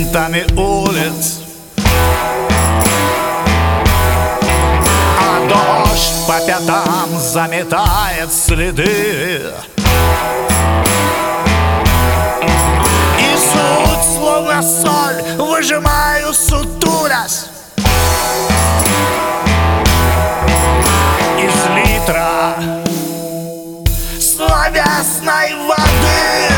лабиринтами улиц, а дождь по пятам заметает следы. И суть, словно соль, выжимаю, сутулясь из литра словесной воды.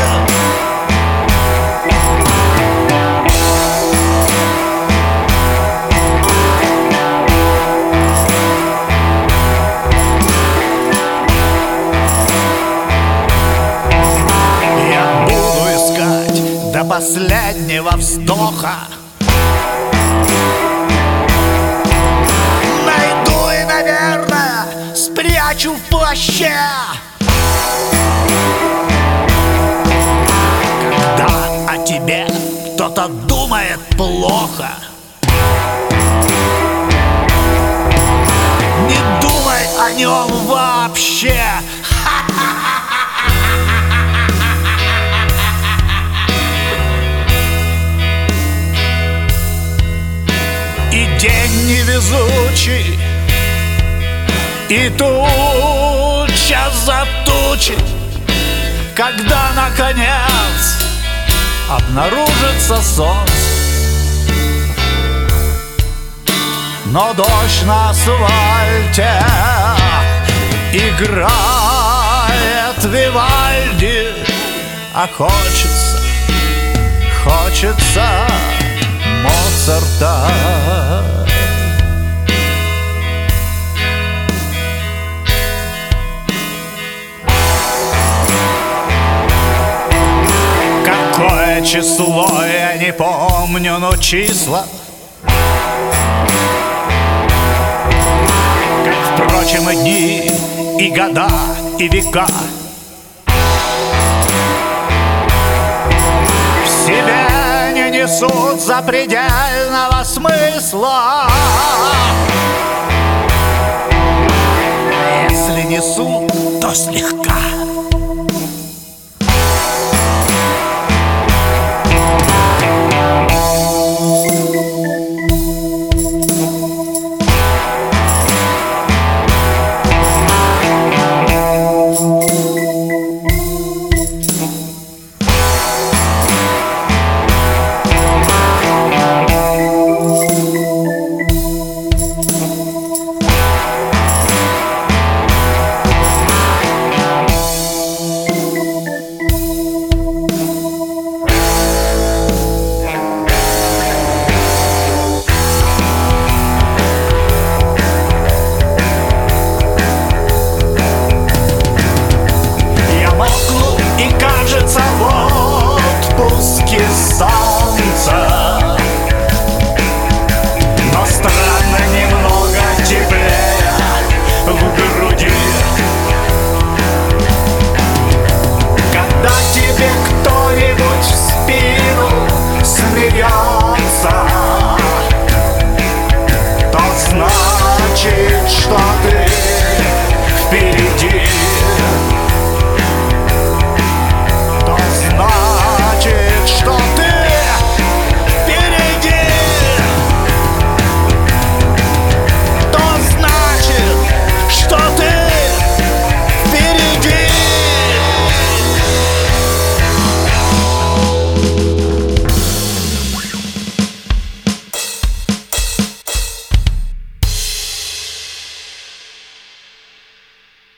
Я буду искать до последнего вздоха, найду и, наверное, спрячу в плаще. Когда о тебе кто-то думает плохо, не думай о нем вообще. И день невезучий, и туча за тучей, когда наконец обнаружится солнце. Но дождь на асфальте играет Вивальди, а хочется Моцарта. Какое число, я не помню, но числа, как, впрочем, и дни, и года, и века, в себе не несут запредельного смысла. Если несут, то слегка.